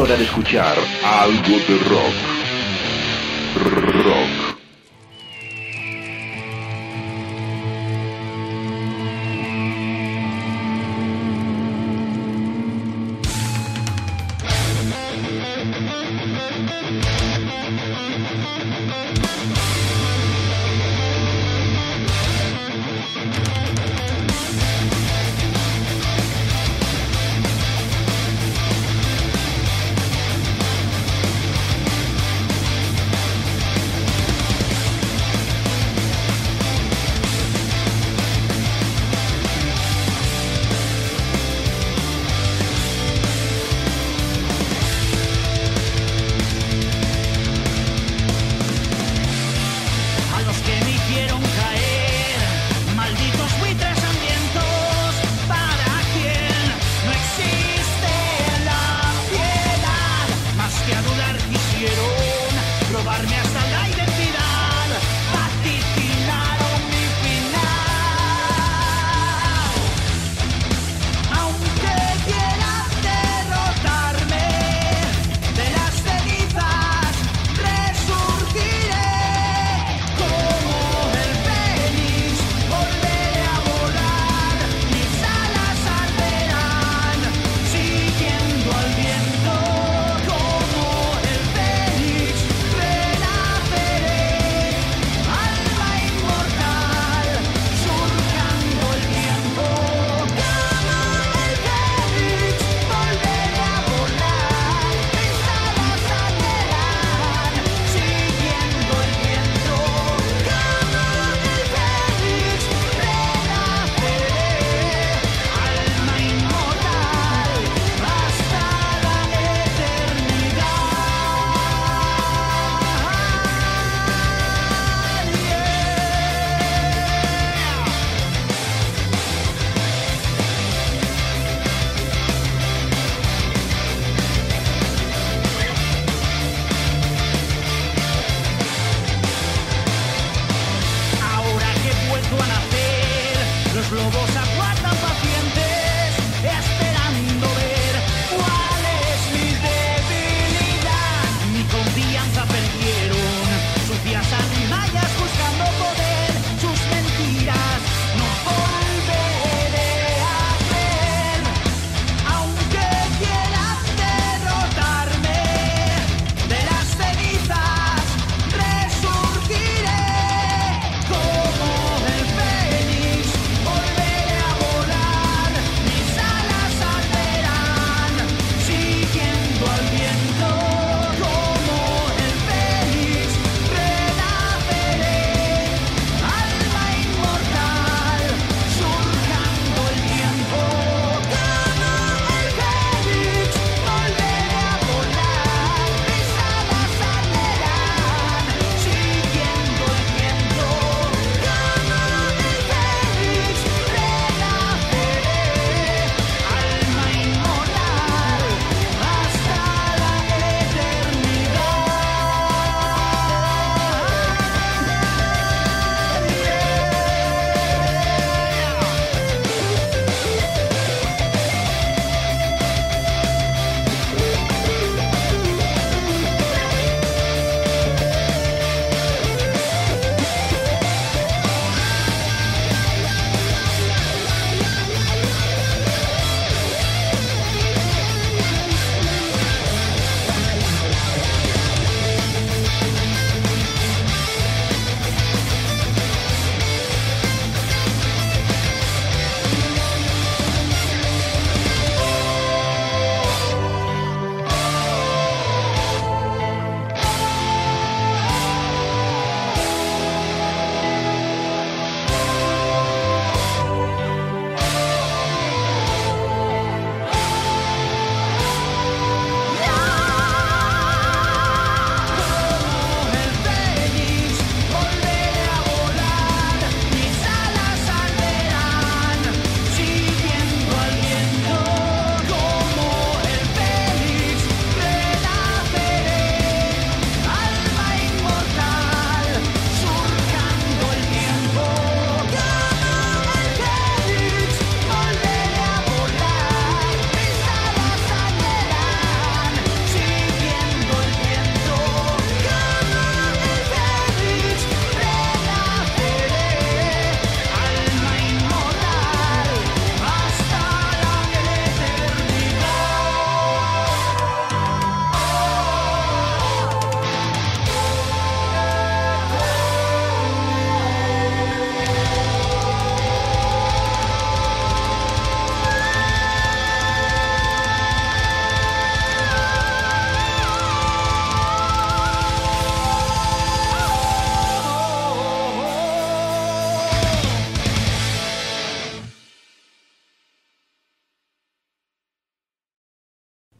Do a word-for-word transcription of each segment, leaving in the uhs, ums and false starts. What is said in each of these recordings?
hora de escuchar algo de rock. Rock. A los que me hicieron caer, malditos buitres hambrientos.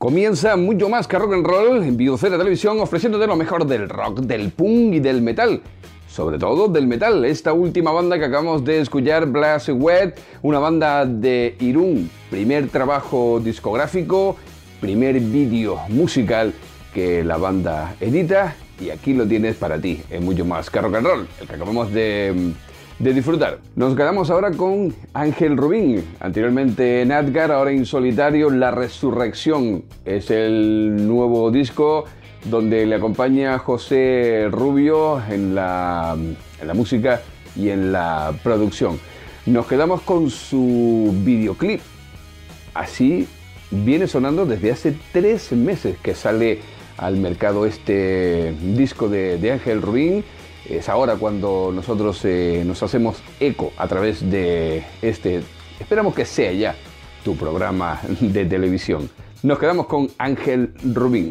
Comienza mucho más que rock and roll en Biosfera Televisión, ofreciéndote lo mejor del rock, del punk y del metal. Sobre todo del metal. Esta última banda que acabamos de escuchar, Blaze Wet, una banda de Irún, primer trabajo discográfico, primer vídeo musical que la banda edita, y aquí lo tienes para ti, en mucho más que rock and roll, el que acabamos de... de disfrutar. Nos quedamos ahora con Ángel Rubín, anteriormente en Adgar, ahora en solitario. La Resurrección es el nuevo disco donde le acompaña José Rubio en la, en la música y en la producción. Nos quedamos con su videoclip. Así viene sonando desde hace tres meses que sale al mercado este disco de, de Ángel Rubín. Es ahora cuando nosotros eh, nos hacemos eco a través de este, esperamos que sea ya tu programa de televisión. Nos quedamos con Ángel Rubín.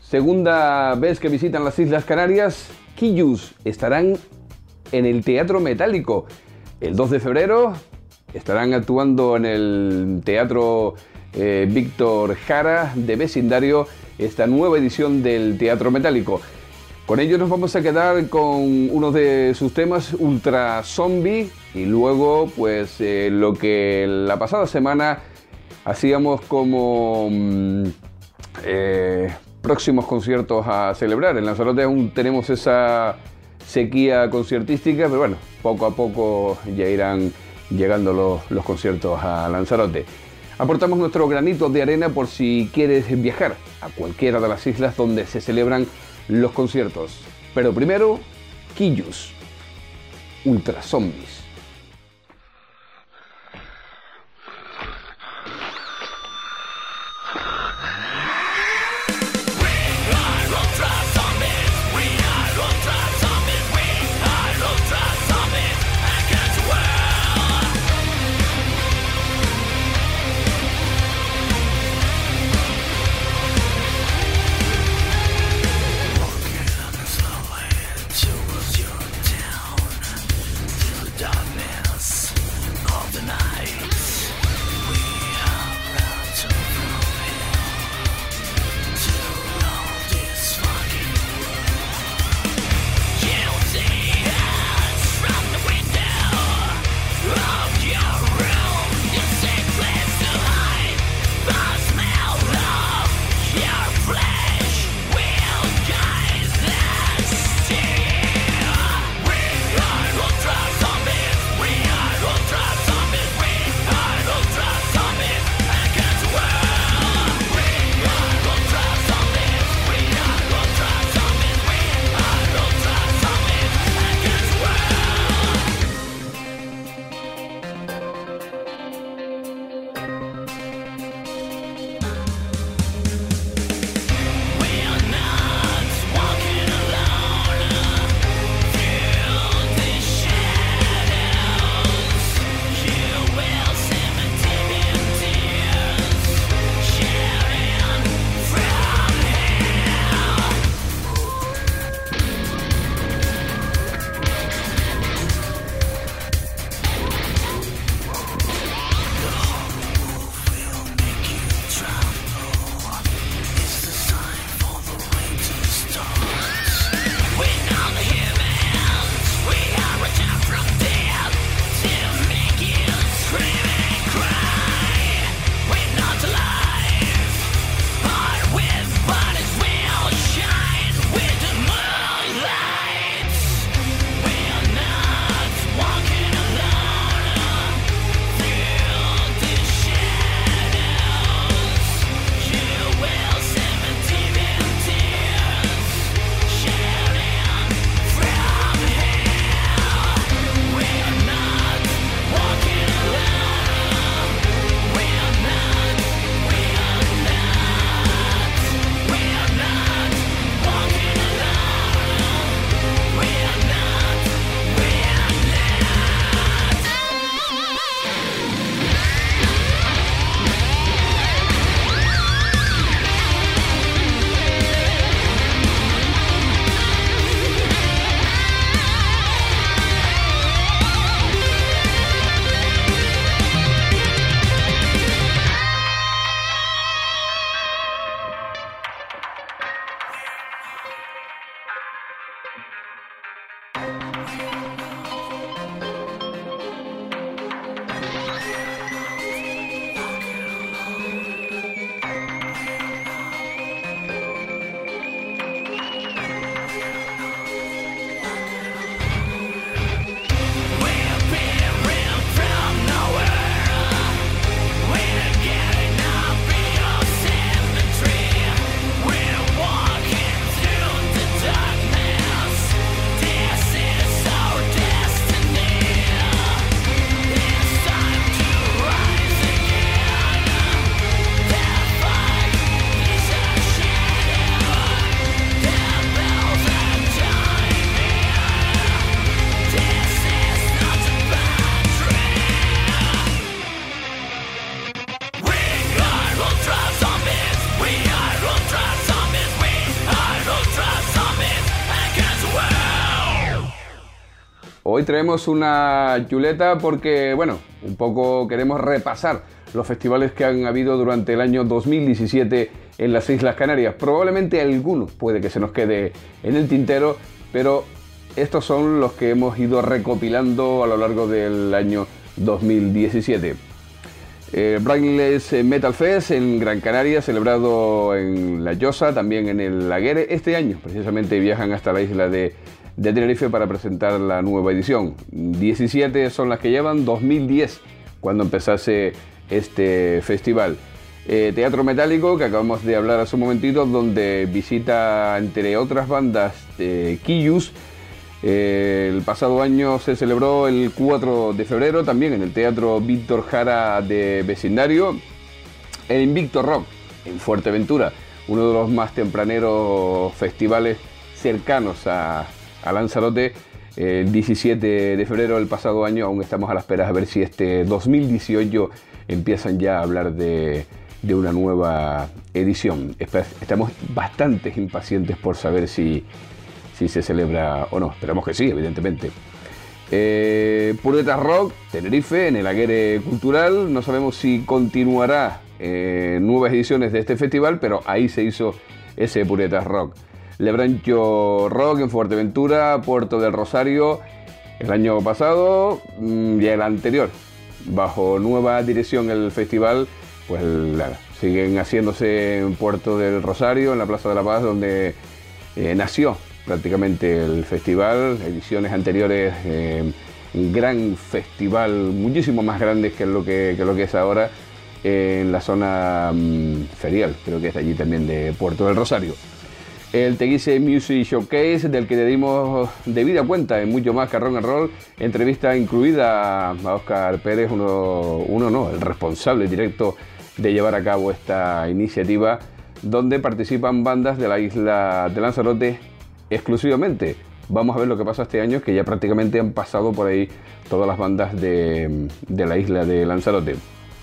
segunda vez que visitan las Islas Canarias, Quillos estarán en el Teatro Metálico. El dos de febrero estarán actuando en el Teatro eh, Víctor Jara de Vecindario, esta nueva edición del Teatro Metálico. Con ello nos vamos a quedar con uno de sus temas, Ultra Zombie, y luego pues eh, lo que la pasada semana hacíamos como mmm, eh, próximos conciertos a celebrar. En Lanzarote aún tenemos esa sequía conciertística, pero bueno, poco a poco ya irán llegando los, los conciertos a Lanzarote. Aportamos nuestro granito de arena por si quieres viajar a cualquiera de las islas donde se celebran los conciertos. Pero primero, Quillos, Ultra Zombies. Dark Hoy traemos una chuleta porque, bueno, un poco queremos repasar los festivales que han habido durante el año dos mil diecisiete en las Islas Canarias. Probablemente algunos puede que se nos quede en el tintero, pero estos son los que hemos ido recopilando a lo largo del año dos mil diecisiete. Eh, Brainless Metal Fest en Gran Canaria, celebrado en La Llosa, también en el Laguere. Este año precisamente viajan hasta la isla de, de Tenerife para presentar la nueva edición. diecisiete son las que llevan, dos mil diez cuando empezase este festival. Eh, Teatro Metálico, que acabamos de hablar hace un momentito, donde visita entre otras bandas eh, Quillus. Eh, el pasado año se celebró el cuatro de febrero también en el Teatro Víctor Jara de Vecindario. El Invicto Rock en Fuerteventura, uno de los más tempraneros festivales cercanos a, a Lanzarote. El diecisiete de febrero del pasado año, aún estamos a la espera a ver si este dos mil dieciocho empiezan ya a hablar de, de una nueva edición. Estamos bastante impacientes por saber si si se celebra o no. Esperamos que sí, evidentemente. Eh, Puretas Rock, Tenerife, en el Aguere Cultural. No sabemos si continuará eh, nuevas ediciones de este festival, pero ahí se hizo ese Puretas Rock. Lebrancho Rock en Fuerteventura, Puerto del Rosario, el año pasado y el anterior. Bajo nueva dirección el festival, pues la, siguen haciéndose en Puerto del Rosario, en la Plaza de la Paz, donde eh, nació prácticamente el festival. Ediciones anteriores, eh, un gran festival, muchísimo más grande que lo que, que lo que es ahora, eh, en la zona um, ferial, creo que es de allí también, de Puerto del Rosario. El Teguise Music Showcase, del que le dimos debida cuenta en Mucho Más que Rock and Roll, entrevista incluida a Óscar Pérez, uno, uno no, el responsable directo de llevar a cabo esta iniciativa, donde participan bandas de la isla de Lanzarote exclusivamente. Vamos a ver lo que pasa este año, que ya prácticamente han pasado por ahí todas las bandas de, de la isla de Lanzarote.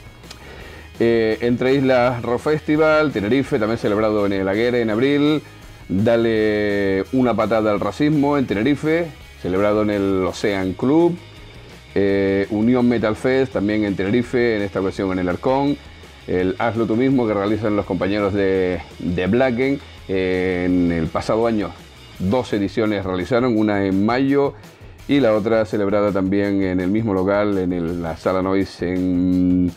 Eh, Entre Islas Rock Festival, Tenerife, también celebrado en el Aguere en abril. Dale una patada al racismo en Tenerife, celebrado en el Ocean Club. Eh, Unión Metal Fest, también en Tenerife, en esta ocasión en el Arcón. El Hazlo Tú Mismo, que realizan los compañeros de, de Blacken. Eh, en el pasado año dos ediciones realizaron, una en mayo y la otra celebrada también en el mismo local, en el, la Sala Noise, en,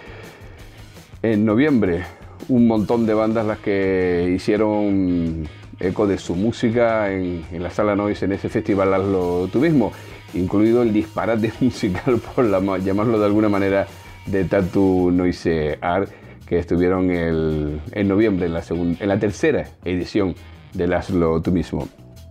en noviembre. Un montón de bandas las que hicieron eco de su música en, en la Sala Noise, en ese festival Hazlo Tú Mismo, incluido el disparate musical, por la, llamarlo de alguna manera, de Tattoo Noise Art, que estuvieron el, en noviembre, en la, segunda, en la tercera edición del Hazlo Tú Mismo.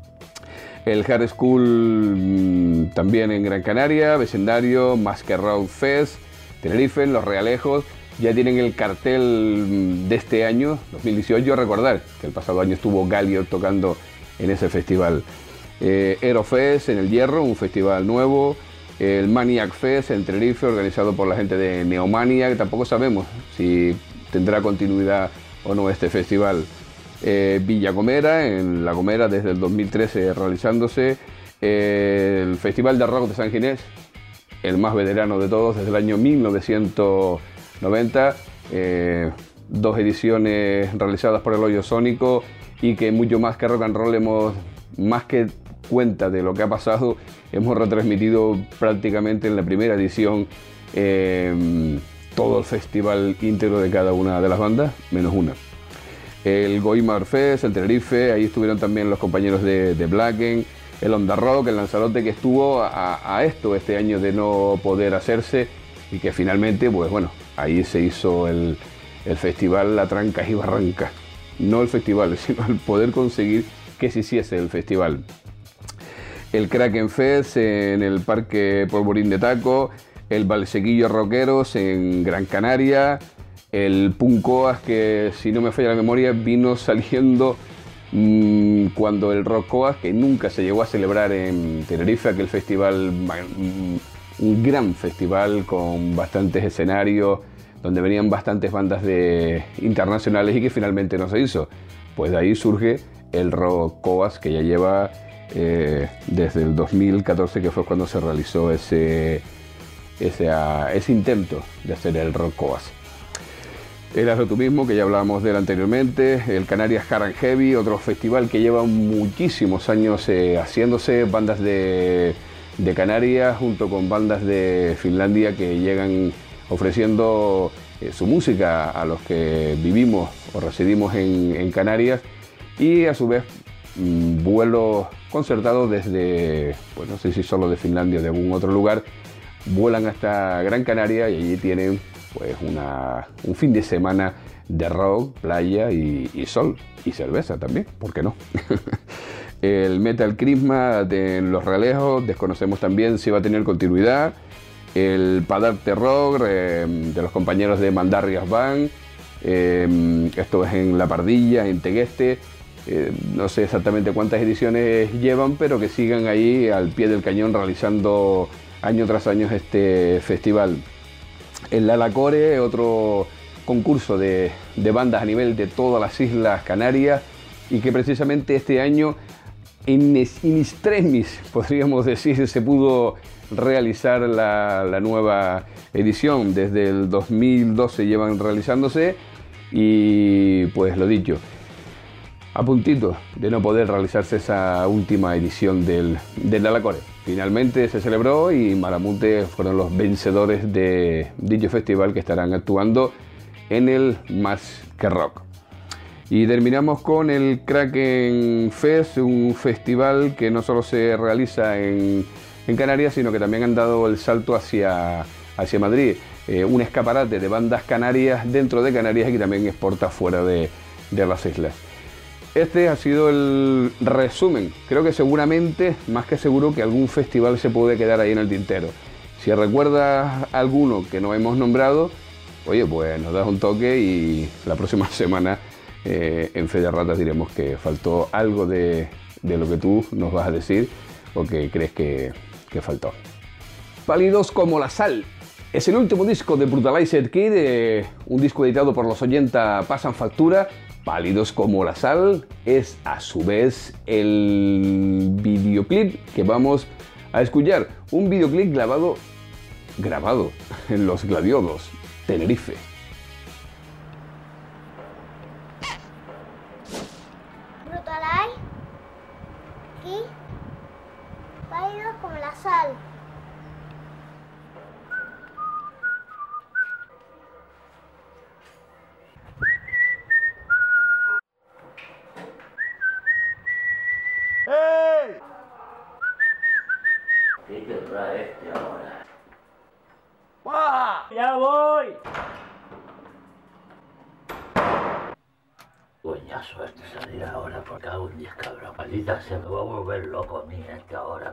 El Hard School mmm, también en Gran Canaria, Vecindario, Masquerade Fest, Tenerife, Los Realejos. Ya tienen el cartel de este año, dos mil dieciocho. Recordar que el pasado año estuvo Galio tocando en ese festival. Eh, Aerofest en el Hierro, un festival nuevo. El Maniac Fest en Tenerife, organizado por la gente de Neomaniac. Tampoco sabemos si tendrá continuidad o no este festival. Eh, Villa Gomera, en La Gomera, desde el dos mil trece realizándose. Eh, el Festival de Rock de San Ginés, el más veterano de todos, desde el año mil novecientos noventa. Eh, dos ediciones realizadas por el Hoyo Sónico, y que Mucho Más que Rock and Roll hemos, más que cuenta de lo que ha pasado, hemos retransmitido prácticamente en la primera edición eh, todo el festival íntegro de cada una de las bandas, menos una. El Goimar Fest, el Tenerife, ahí estuvieron también los compañeros de, de Blacken. El Onda Rock, el Lanzarote, que estuvo a, a esto este año de no poder hacerse, y que finalmente, pues bueno, ahí se hizo el, el festival a trancas y barrancas. No el festival, sino el poder conseguir que se hiciese el festival. El Kraken Fest en el Parque Polvorín de Taco. El Valsequillo Rockeros en Gran Canaria. El Puncoas, que si no me falla la memoria, vino saliendo mmm, cuando el Rockcoas, que nunca se llegó a celebrar en Tenerife, aquel festival, mmm, un gran festival con bastantes escenarios, donde venían bastantes bandas de internacionales, y que finalmente no se hizo. Pues de ahí surge el Rockcoas, que ya lleva eh, desde el dos mil catorce, que fue cuando se realizó ese, ese, uh, ese intento de hacer el Rock Oasis. El Hazlo Tú Mismo, que ya hablábamos de él anteriormente, el Canarias Hard and Heavy, otro festival que lleva muchísimos años eh, haciéndose, bandas de, de Canarias junto con bandas de Finlandia que llegan ofreciendo eh, su música a los que vivimos o residimos en, en Canarias, y a su vez mmm, vuelos concertados desde, pues no sé si solo de Finlandia o de algún otro lugar, vuelan hasta Gran Canaria y allí tienen pues una, un fin de semana de rock, playa y, y sol y cerveza también, ¿por qué no? El Metal Crisma de Los Realejos, desconocemos también si va a tener continuidad. El Padarte Rock eh, de los compañeros de Mandarrias Band, eh, esto es en La Pardilla, en Tegueste. Eh, no sé exactamente cuántas ediciones llevan, pero que sigan ahí al pie del cañón realizando año tras año este festival. El Lalacore, otro concurso de, de bandas a nivel de todas las Islas Canarias, y que precisamente este año in, in extremis, podríamos decir, se pudo realizar la, la nueva edición. Desde el dos mil doce llevan realizándose y pues lo dicho, a puntito de no poder realizarse esa última edición del, del Lalacore. Finalmente se celebró y Maramonte fueron los vencedores de dicho festival, que estarán actuando en el Más Que Rock. Y terminamos con el Kraken Fest, un festival que no solo se realiza en, en Canarias, sino que también han dado el salto hacia, hacia Madrid. Eh, un escaparate de bandas canarias dentro de Canarias y que también exporta fuera de, de las islas. Este ha sido el resumen. Creo que seguramente, más que seguro, que algún festival se puede quedar ahí en el tintero. Si recuerdas alguno que no hemos nombrado, oye, pues nos das un toque y la próxima semana eh, en Fe de Ratas diremos que faltó algo de, de lo que tú nos vas a decir o que crees que, que faltó. Pálidos como la sal. Es el último disco de Brutalized Kid, eh, un disco editado por los ochenta Pasan Factura. Pálidos como la sal es a su vez el videoclip que vamos a escuchar. Un videoclip grabado, grabado en Los Gladiolos, Tenerife. Brutalized Kid, pálidos como la sal. ¿Qué querrá este ahora? ¡Buah! ¡Ya voy! Coñazo este salir ahora, por cago en diez, cabrón. Maldita se me va a volver loco a mí este ahora.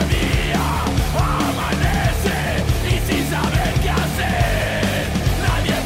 Nadie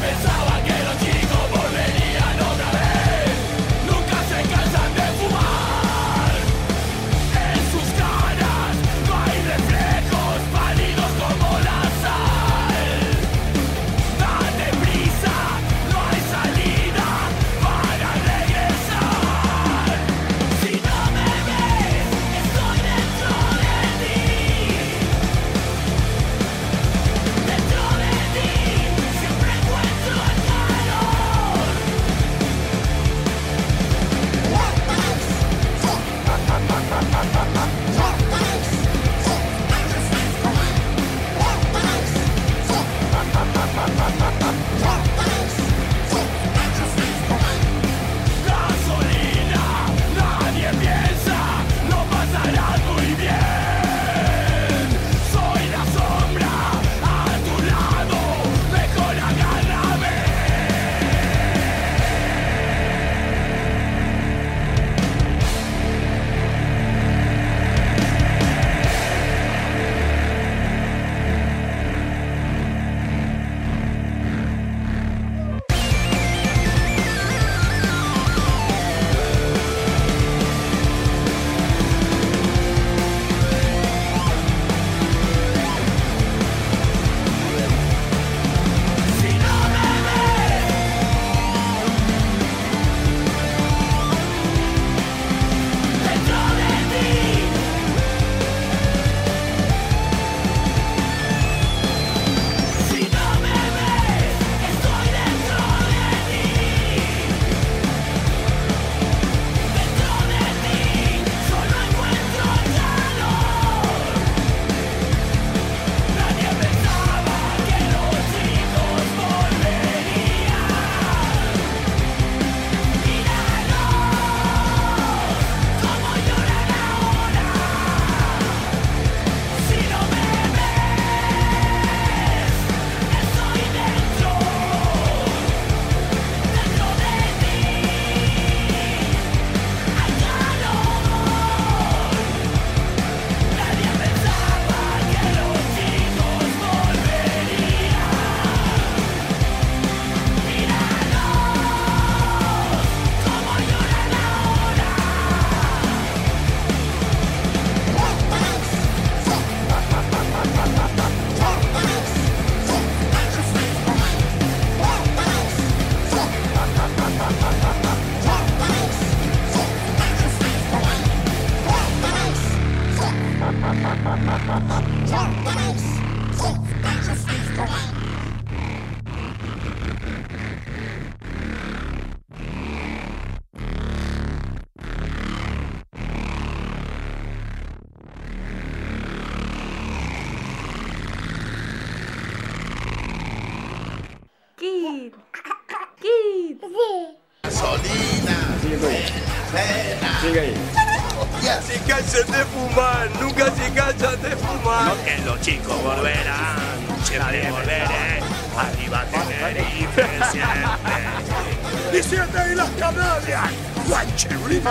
Kid. Kid. Sí. Gasolina. Sigue ahí. Ya se cansan de fumar, nunca se cansan de fumar. No que los chicos volverán, siempre volveré. Arriba Tenerife siempre. Y siete y las Canarias. Guancherito.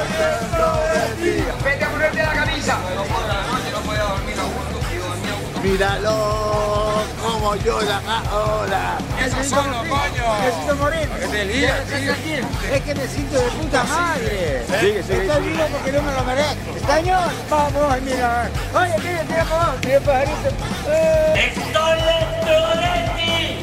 Vete a ponerte la camisa. No podía dormir a gusto, tío. Míralo como lloran ahora. Esos son los coños. Necesito morir. ¿Qué te lías, tío? Es que me siento de puta madre. Sigue, sigue. Estoy vivo porque no me lo merezco. Cañón, vamos, mira. Oye, tira, tira para abajo, tira pajarito. Eh. ¡Estoy dentro de ti!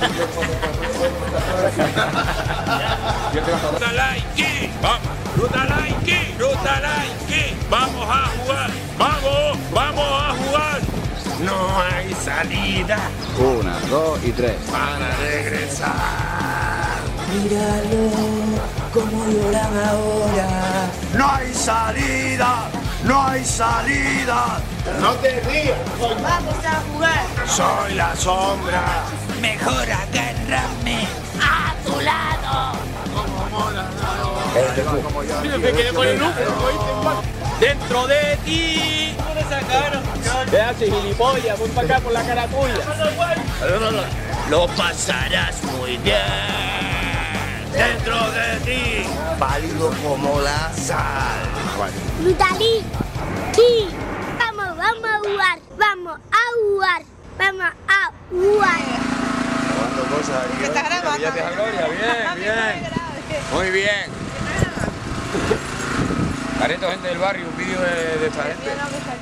Ruta Laiki, vamos. Ruta Laiki, Ruta Laiki. Vamos a jugar, vamos, vamos a jugar. No hay salida Una, dos y tres. para regresar. Míralo, cómo lloran ahora. No hay salida, no hay salida. No te rías. Vamos a jugar. Soy la sombra. Mejor agárrame a tu lado. Me quedé con el look, dentro de ti. ¿Cómo le sacaron? ¿Qué haces, gilipollas? Voy para acá por la cara tuya. Lo pasarás muy bien. Dentro de ti. Válido como la sal. Brutalí. Sí. Vamos, vamos a jugar. Vamos a jugar. Vamos a jugar. ¿Qué estás grabando? a Gloria, bien, bien. Muy bien. Careto, gente del barrio, un vídeo de, de esta gente.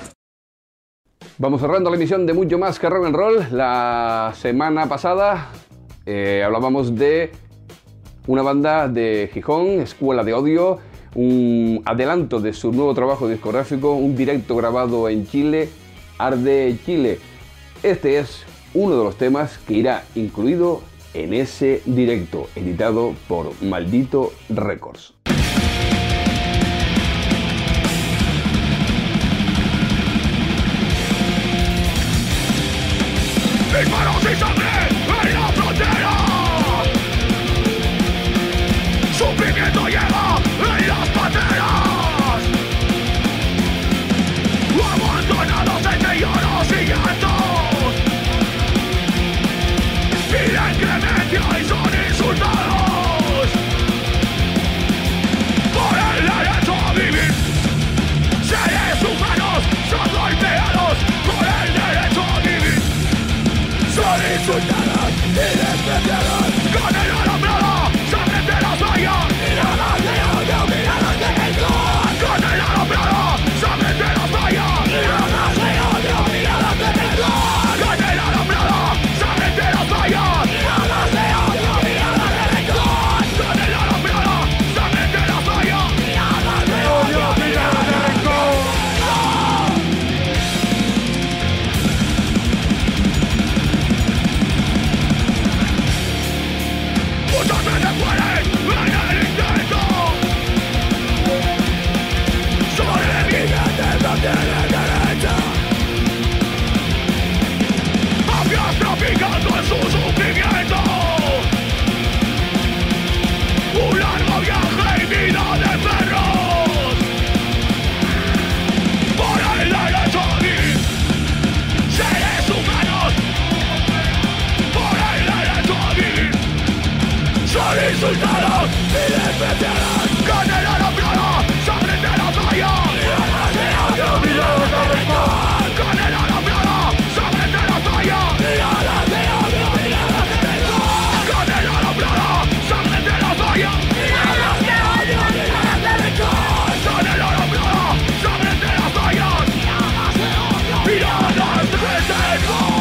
Vamos cerrando la emisión de Mucho Más que Rock and Roll. La semana pasada eh, hablábamos de una banda de Gijón, Escuela de Odio, un adelanto de su nuevo trabajo discográfico, un directo grabado en Chile, Arde Chile. Este es uno de los temas que irá incluido en ese directo, editado por Maldito Records. Mis manos y sangre en la frontera. Sufrimiento lleva en las pateras. Abandonados entre lloros y llantos. Piden clemencia y son insultados por el derecho a vivir. Seres humanos son golpeados por el derecho a vivir. Son insultados y despreciados con el alambrado, sangre de las vallas, miradas de odio, miradas de rencor. Con el alambrado, sangre de las vallas, miradas de odio, miradas de rencor. Con el alambrado, sangre de las vallas, miradas de odio, miradas de rencor. Con el alambrado, sangre de las vallas, miradas de odio, miradas de rencor. Muchas veces mueren en el intento. Sobrevivientes no tienen derecho. Mafias traficando en su sufrimiento. Un largo viaje y vida de perros. Por el derecho a vivir. Seres humanos. Por el derecho a vivir. Son insultados y despreciados con el alambrado, sangre de las vallas, miradas de odio, miradas de rencor. Con el alambrado, sangre de las vallas, miradas de odio, miradas de rencor. Con el alambrado, sangre de las vallas, miradas de odio, miradas de rencor. Con el alambrado, sangre de las vallas, miradas de odio, miradas de rencor.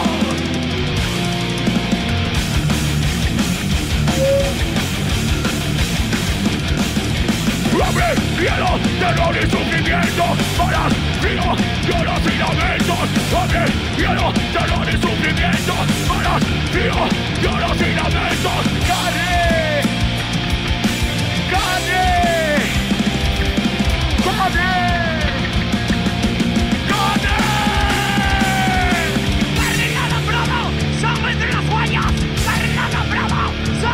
Hambre, miedo, terror y sufrimiento. Balas, frío, lloros y lamentos. Hambre, miedo, terror y sufrimiento. Balas, frío, lloros y lamentos. ¡Carne! ¡Carne! ¡Carne! ¡Carne! ¡Carne alambrado! ¡Sangre entre las huellas! ¡Carne alambrado!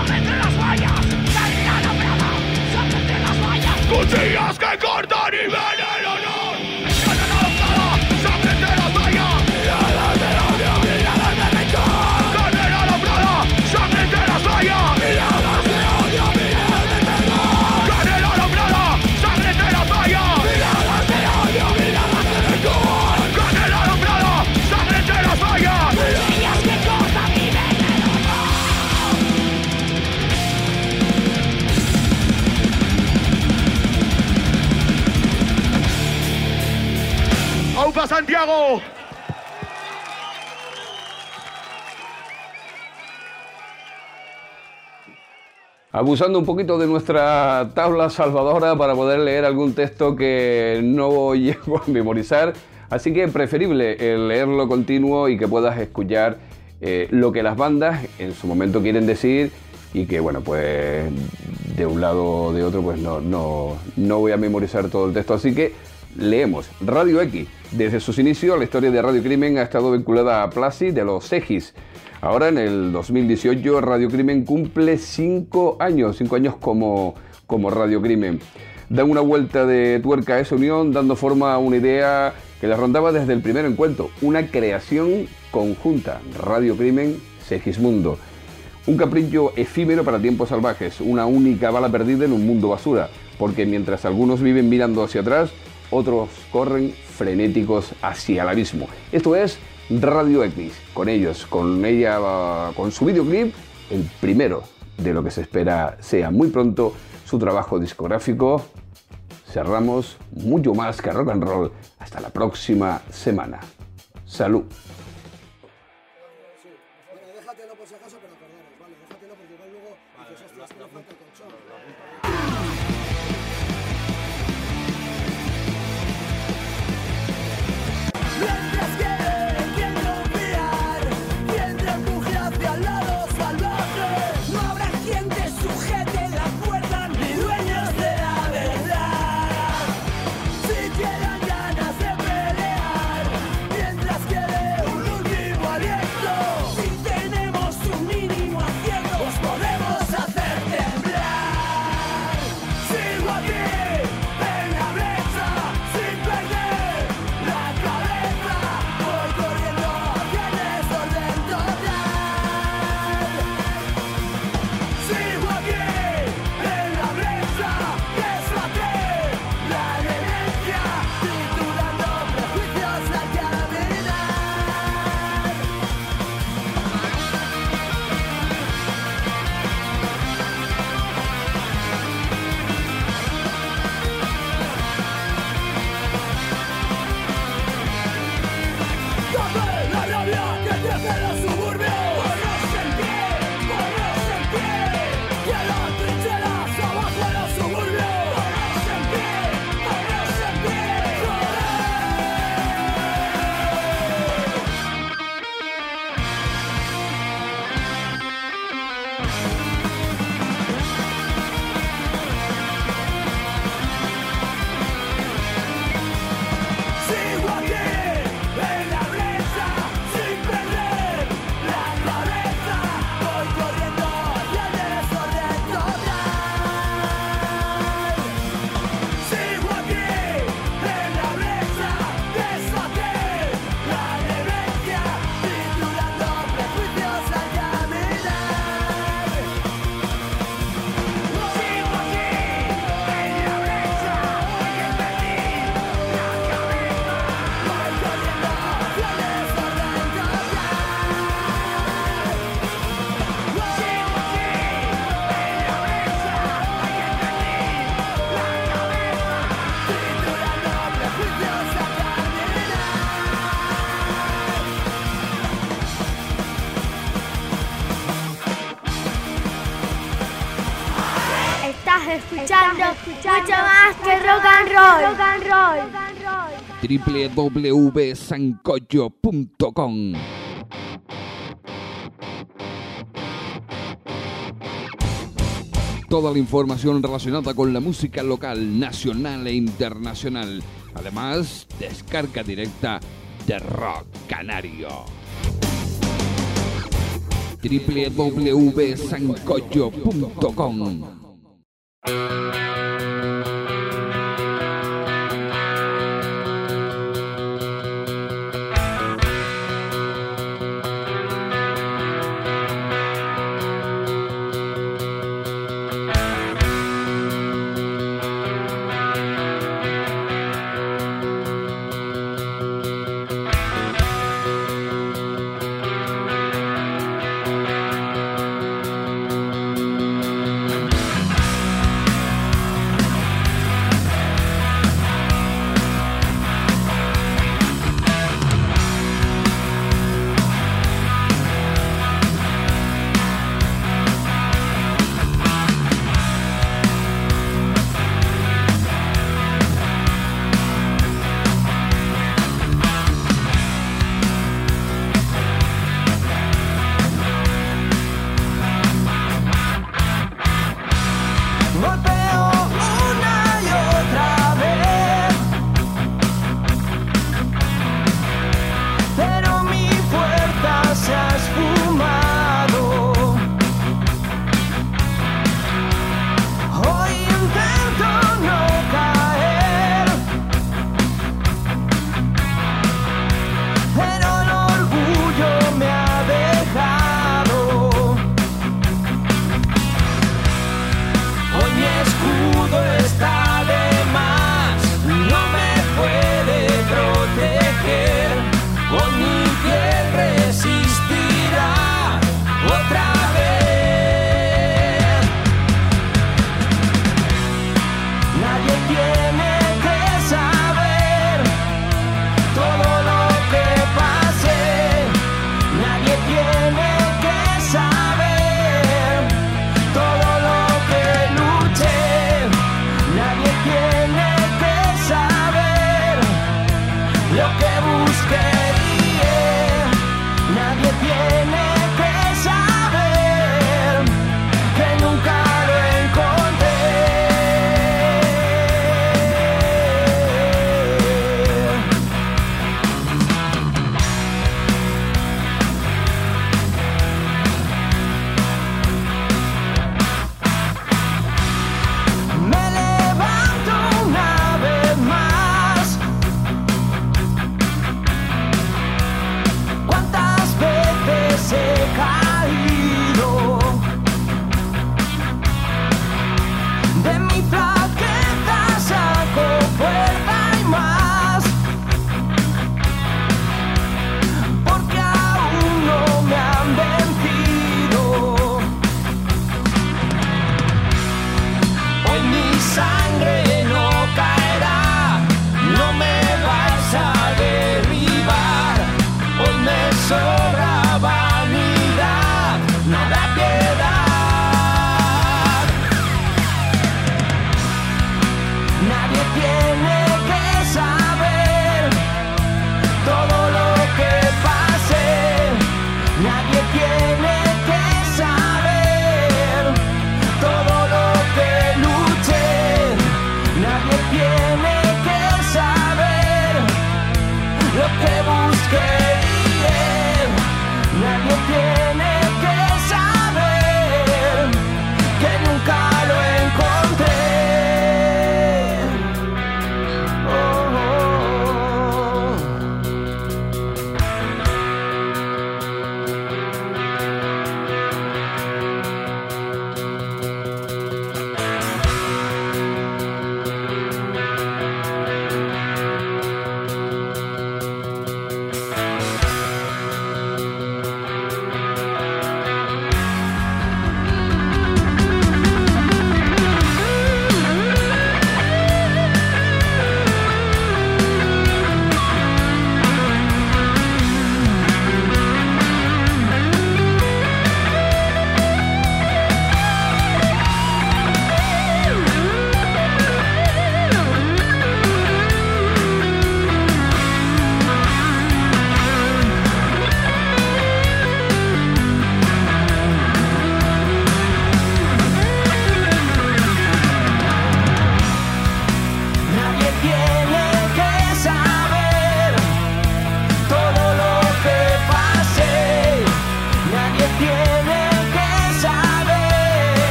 Cuchillas que cortan y ven el honor. Canela doblada, sangre de la playa. Miradas de odio, miradas de rencor. Canela doblada, sangre de la playa. Miradas de odio, miradas de terror. Canela doblada, sangre de la playa. Miradas de odio, miradas de rencor. Canela doblada, sangre de la playa. Cuchillas que cortan y ven el honor. ¡Aupa Santiago! Abusando un poquito de nuestra tabla salvadora para poder leer algún texto que no llego a memorizar, así que preferible el leerlo continuo y que puedas escuchar eh, lo que las bandas en su momento quieren decir y que, bueno, pues de un lado o de otro pues no, no, no voy a memorizar todo el texto, así que leemos. Radio X. Desde sus inicios, la historia de Radio Crimen ha estado vinculada a Plasi de los Segis. Ahora, en el dos mil dieciocho, Radio Crimen cumple cinco años, cinco años como, como Radio Crimen. Dan una vuelta de tuerca a esa unión, dando forma a una idea que les rondaba desde el primer encuentro, una creación conjunta, Radio Crimen, Segismundo. Un capricho efímero para tiempos salvajes, una única bala perdida en un mundo basura, porque mientras algunos viven mirando hacia atrás, otros corren frenéticos hacia el abismo. Esto es Radio X, con ellos, con ella, con su videoclip, el primero de lo que se espera sea muy pronto su trabajo discográfico. Cerramos mucho más que rock and roll. Hasta la próxima semana. Salud. Déjatelo por si acaso, pero acordaros, vale, déjatelo porque igual luego dices, ostras, que me falta el colchón. Mientras quiere quien confiar, quien te empuje hacia el lado salvaje, no habrá quien te sujete la cuerda ni dueños de la verdad. Si quedan ganas de pelear, mientras quede un último aliento, si tenemos un mínimo acierto, os podemos hacer temblar. Sigo aquí en la brecha, sin perder la cabeza, voy corriendo hacia el desorden total. Sigo aquí en la brecha, desbate la demencia, triturando prejuicios al caminar. Dame la rabia que crece en los suburbios. Ponos en pie, ponos en pie. Y a las trincheras abajo en los suburbios. Ponos en pie, ponos en pie. Sigo aquí en la brecha, sin perder la cabeza, voy corriendo hacia el desorden total. Sigo aquí en la brecha, desbate la demencia, triturando prejuicios al caminar. Sigo aquí en la brecha, porque perdí la cabeza, voy corriendo hacia el desorden total. Sigo aquí en la brecha, porque perdí la cabeza, triturando prejuicios al caminar. Estás escuchando mucho más que rock and roll. Rock and roll. doble u doble u doble u punto sancocho punto com. Toda la información relacionada con la música local, nacional e internacional. Además, descarga directa de Rock Canario. doble u doble u doble u punto sancocho punto com.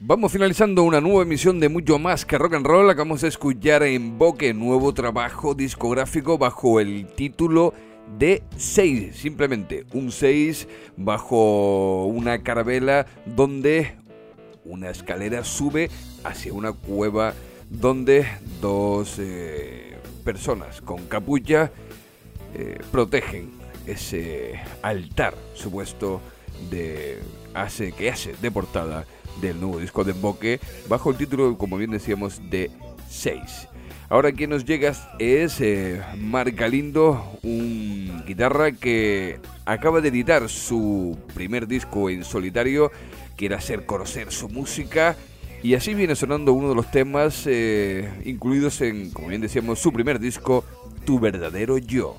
Vamos finalizando una nueva emisión de Mucho Más que Rock and Roll. Acabamos de escuchar En Boque, nuevo trabajo discográfico bajo el título de seis. Simplemente un seis bajo una carabela donde una escalera sube hacia una cueva donde dos eh, personas con capucha eh, protegen ese altar supuesto de hace que hace de portada del nuevo disco de En Boque bajo el título, como bien decíamos, de seis. Ahora quien nos llega es eh, Marc Galindo, un guitarra que acaba de editar su primer disco en solitario, quiere hacer conocer su música y así viene sonando uno de los temas eh, incluidos en, como bien decíamos, su primer disco, Tu Verdadero Yo.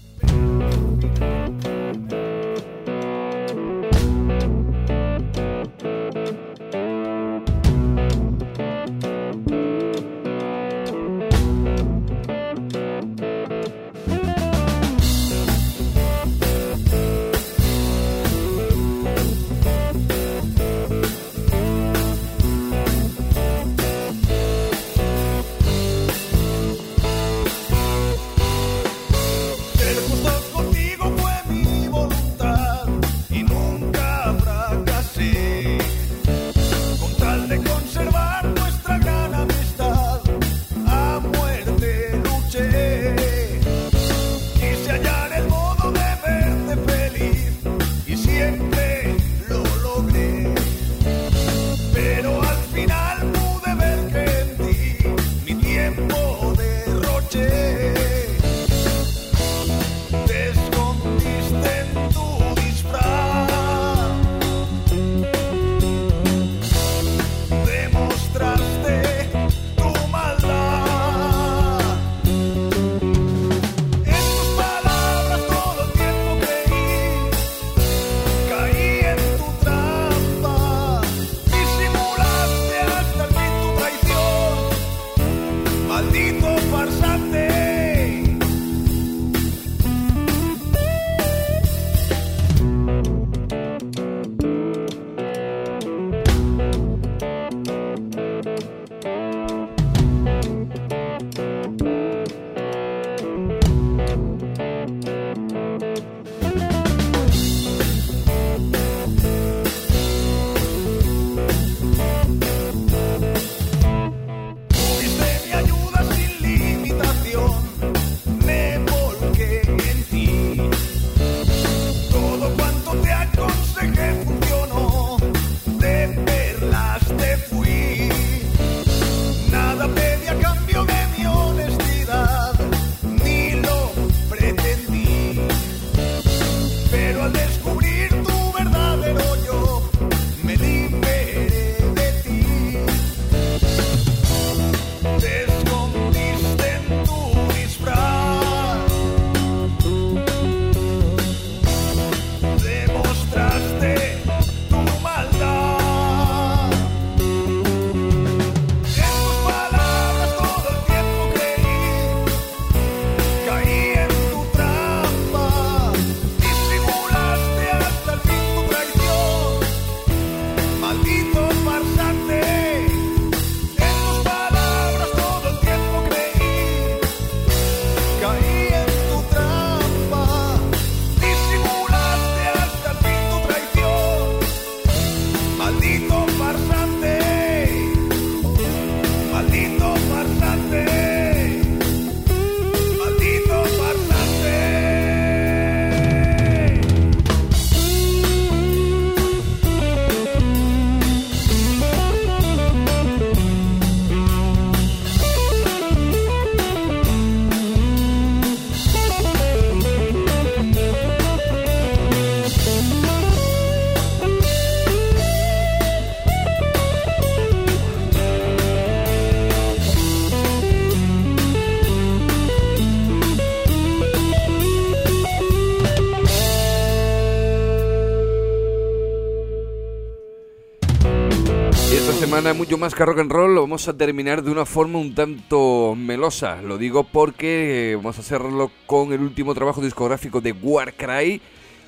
Semana mucho más que rock and roll, lo vamos a terminar de una forma un tanto melosa. Lo digo porque eh, vamos a hacerlo con el último trabajo discográfico de Warcry,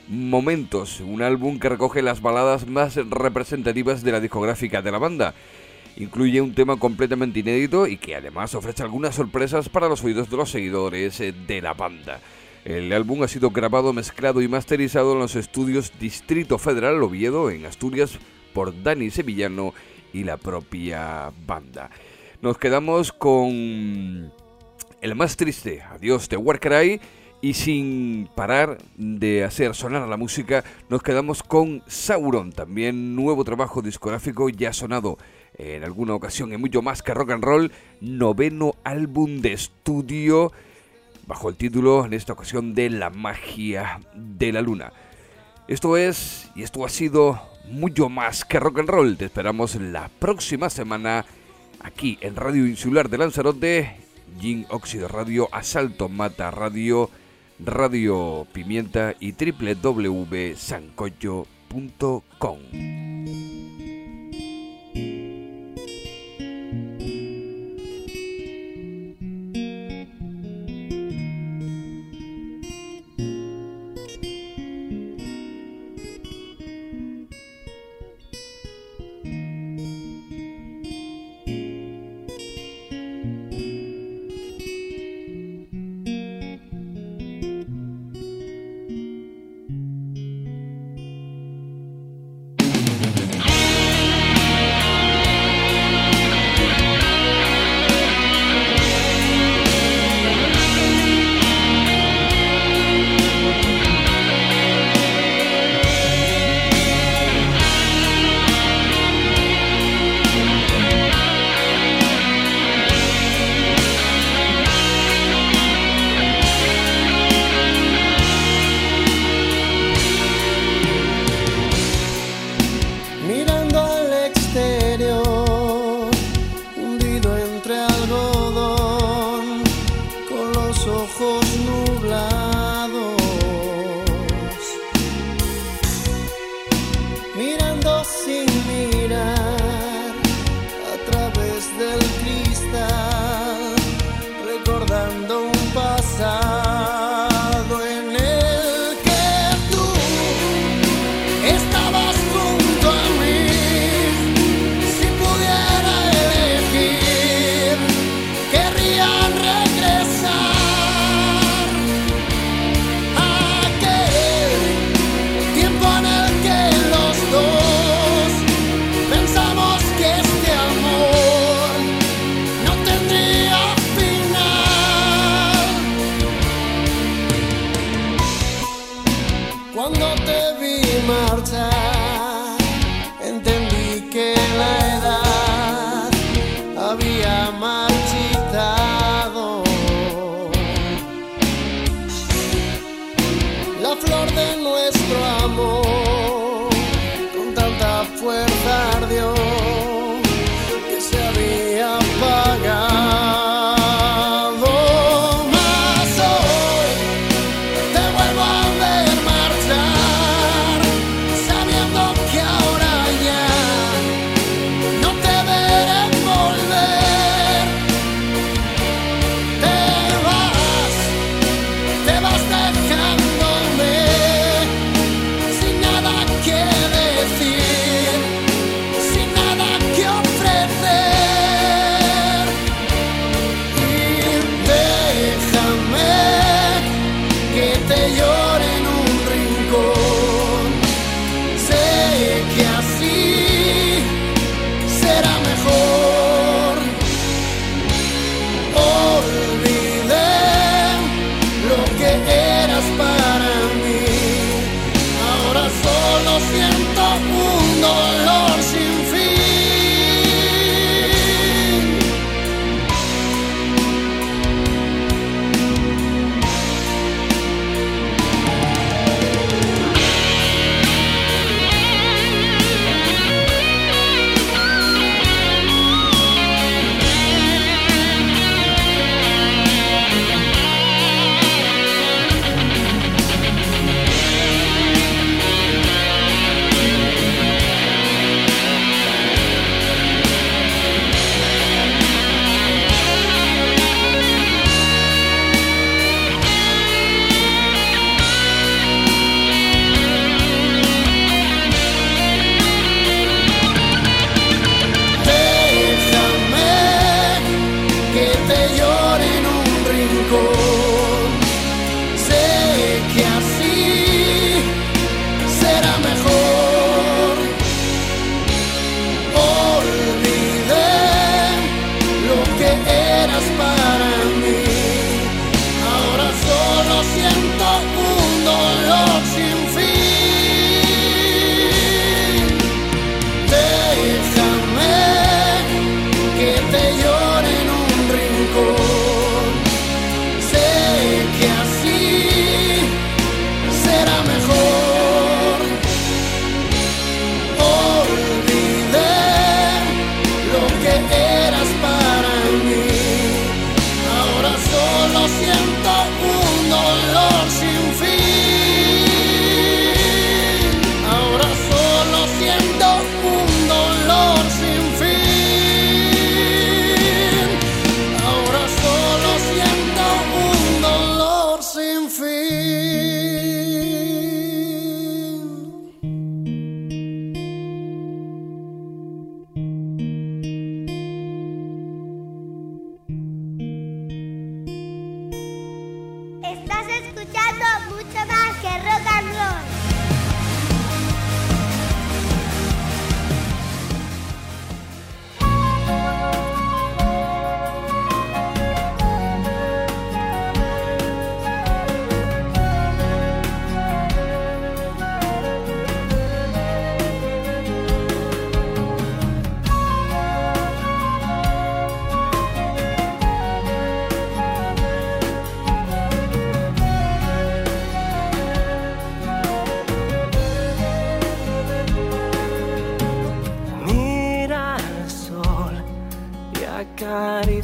Momentos, un álbum que recoge las baladas más representativas de la discográfica de la banda. Incluye un tema completamente inédito y que además ofrece algunas sorpresas para los oídos de los seguidores de la banda. El álbum ha sido grabado, mezclado y masterizado en los estudios Distrito Federal Oviedo, en Asturias, por Dani Sevillano y la propia banda. Nos quedamos con el más triste adiós de Warcry. Y sin parar de hacer sonar la música, nos quedamos con Sauron, también nuevo trabajo discográfico, ya sonado en alguna ocasión en Mucho Más que Rock and Roll, noveno álbum de estudio, bajo el título, en esta ocasión, de La Magia de la Luna. Esto es, y esto ha sido Mucho Más que Rock and Roll. Te esperamos la próxima semana, aquí en Radio Insular de Lanzarote, Gin Óxido Radio, Asalto Mata Radio, Radio Pimienta y doble u doble u doble u punto sancocho punto com. Sin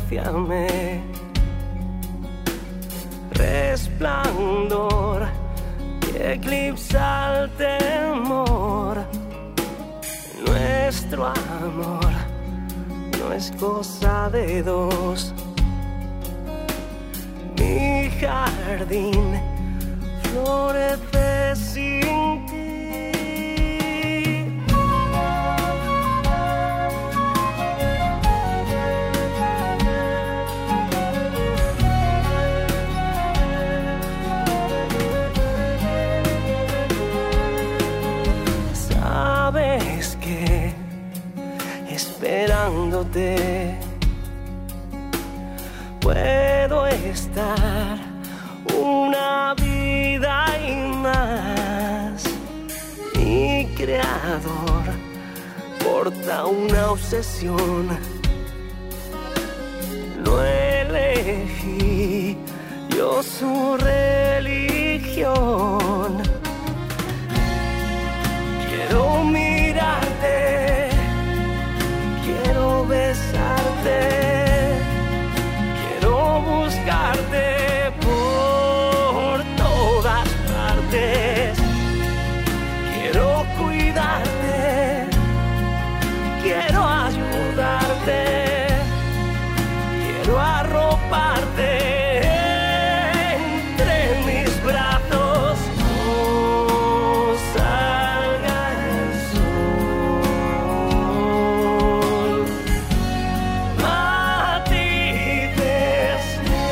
acariciame. Resplandor que eclipsa el temor. Nuestro amor no es cosa de dos. Mi jardín florece sin ti. Sabes que esperándote puedo estar una vida y más. Mi creador porta una obsesión. Lo elegí yo su religión. Quiero mirarte, quiero besarte, quiero buscarte por todas partes. Quiero cuidarte, quiero ayudarte, quiero arroparte entre mis brazos. Oh, salga el sol, matices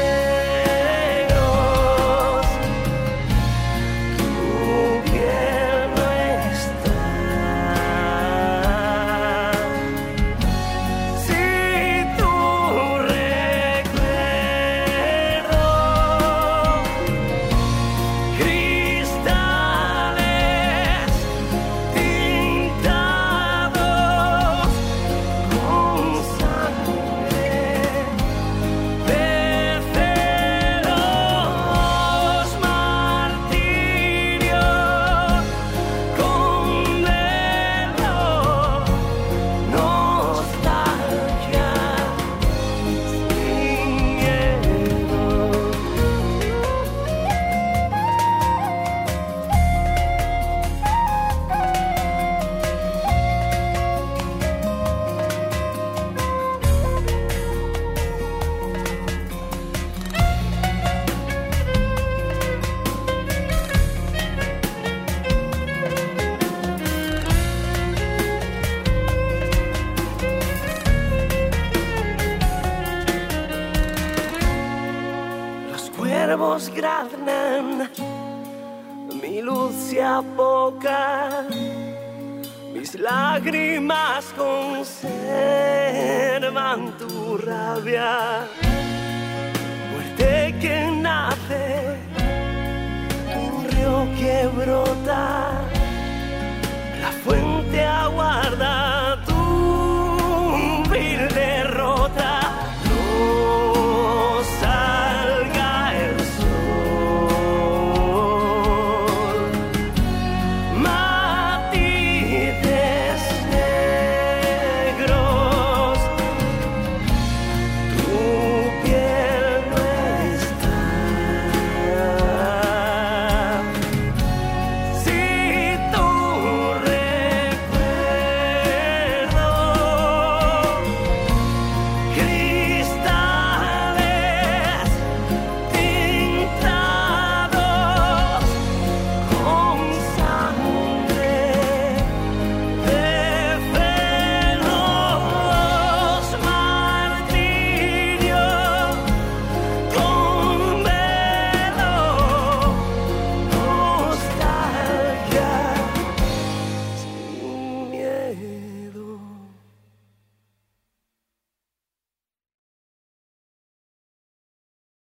negros, tu piel no está. Si tu recuerdo, cristales tintados con sangre, peceros, martirio, condeno, nostalgia sin miedo. Los cuervos graznan, mi luz se apoca, mis lágrimas conservan tu rabia. Muerte que nace, un río que brota.